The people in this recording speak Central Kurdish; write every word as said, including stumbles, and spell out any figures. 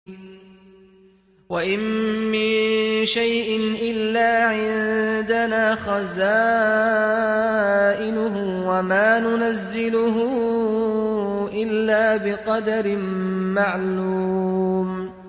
وَإِن مِّن شَيْءٍ إِلَّا عِندَنَا خَزَائِنُهُ وَمَا نُنَزِّلُهُ إِلَّا بِقَدَرٍ مَّعْلُومٍ